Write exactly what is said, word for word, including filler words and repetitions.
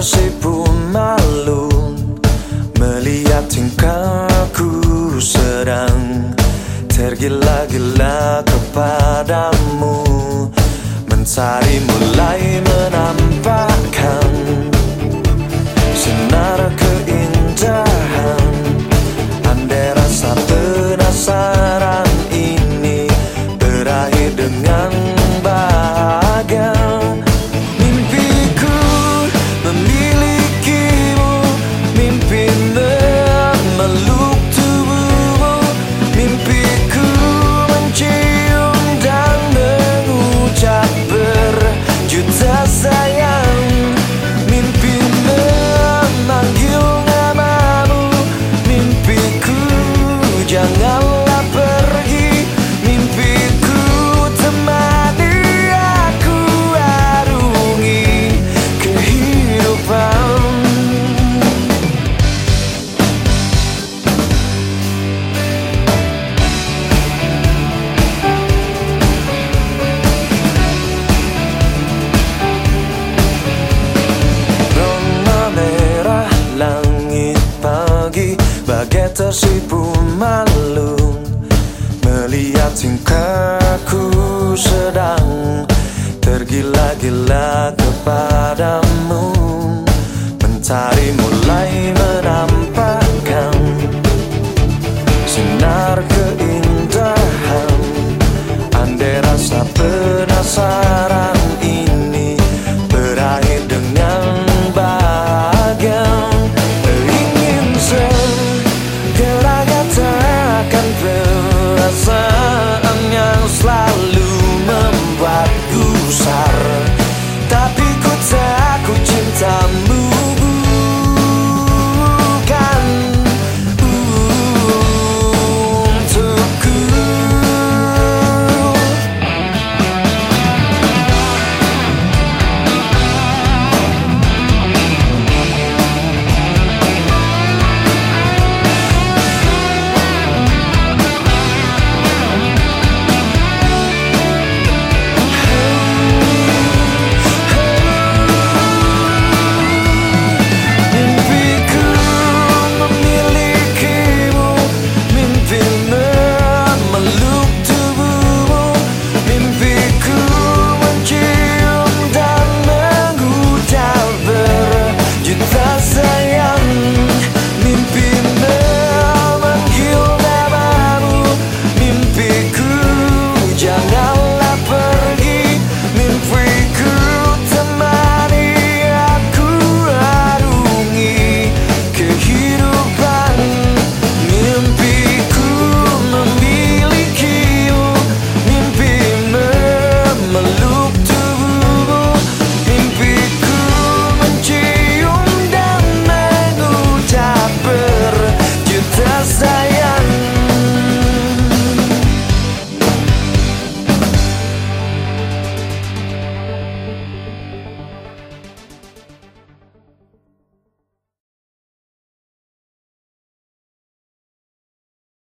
tersipu malu melihat tingkahku sedang tergila-gila kepadamu, mencari mulai menampakkan sinar keindahan. Andai rasa penasaran ini berakhir dengan bahagia. Mimpiku memilikimu, mimpi memeluk tubuhmu, mimpiku mencium dan mengucap berjuta sayang, mimpi memanggil namamu, mimpiku janganlah pergi, mimpiku temani aku arungi kehidupan. Bagai tersipu malu melihat tingkahku sedang tergila-gila kepadamu, mencari mulai menampakkan sinar ke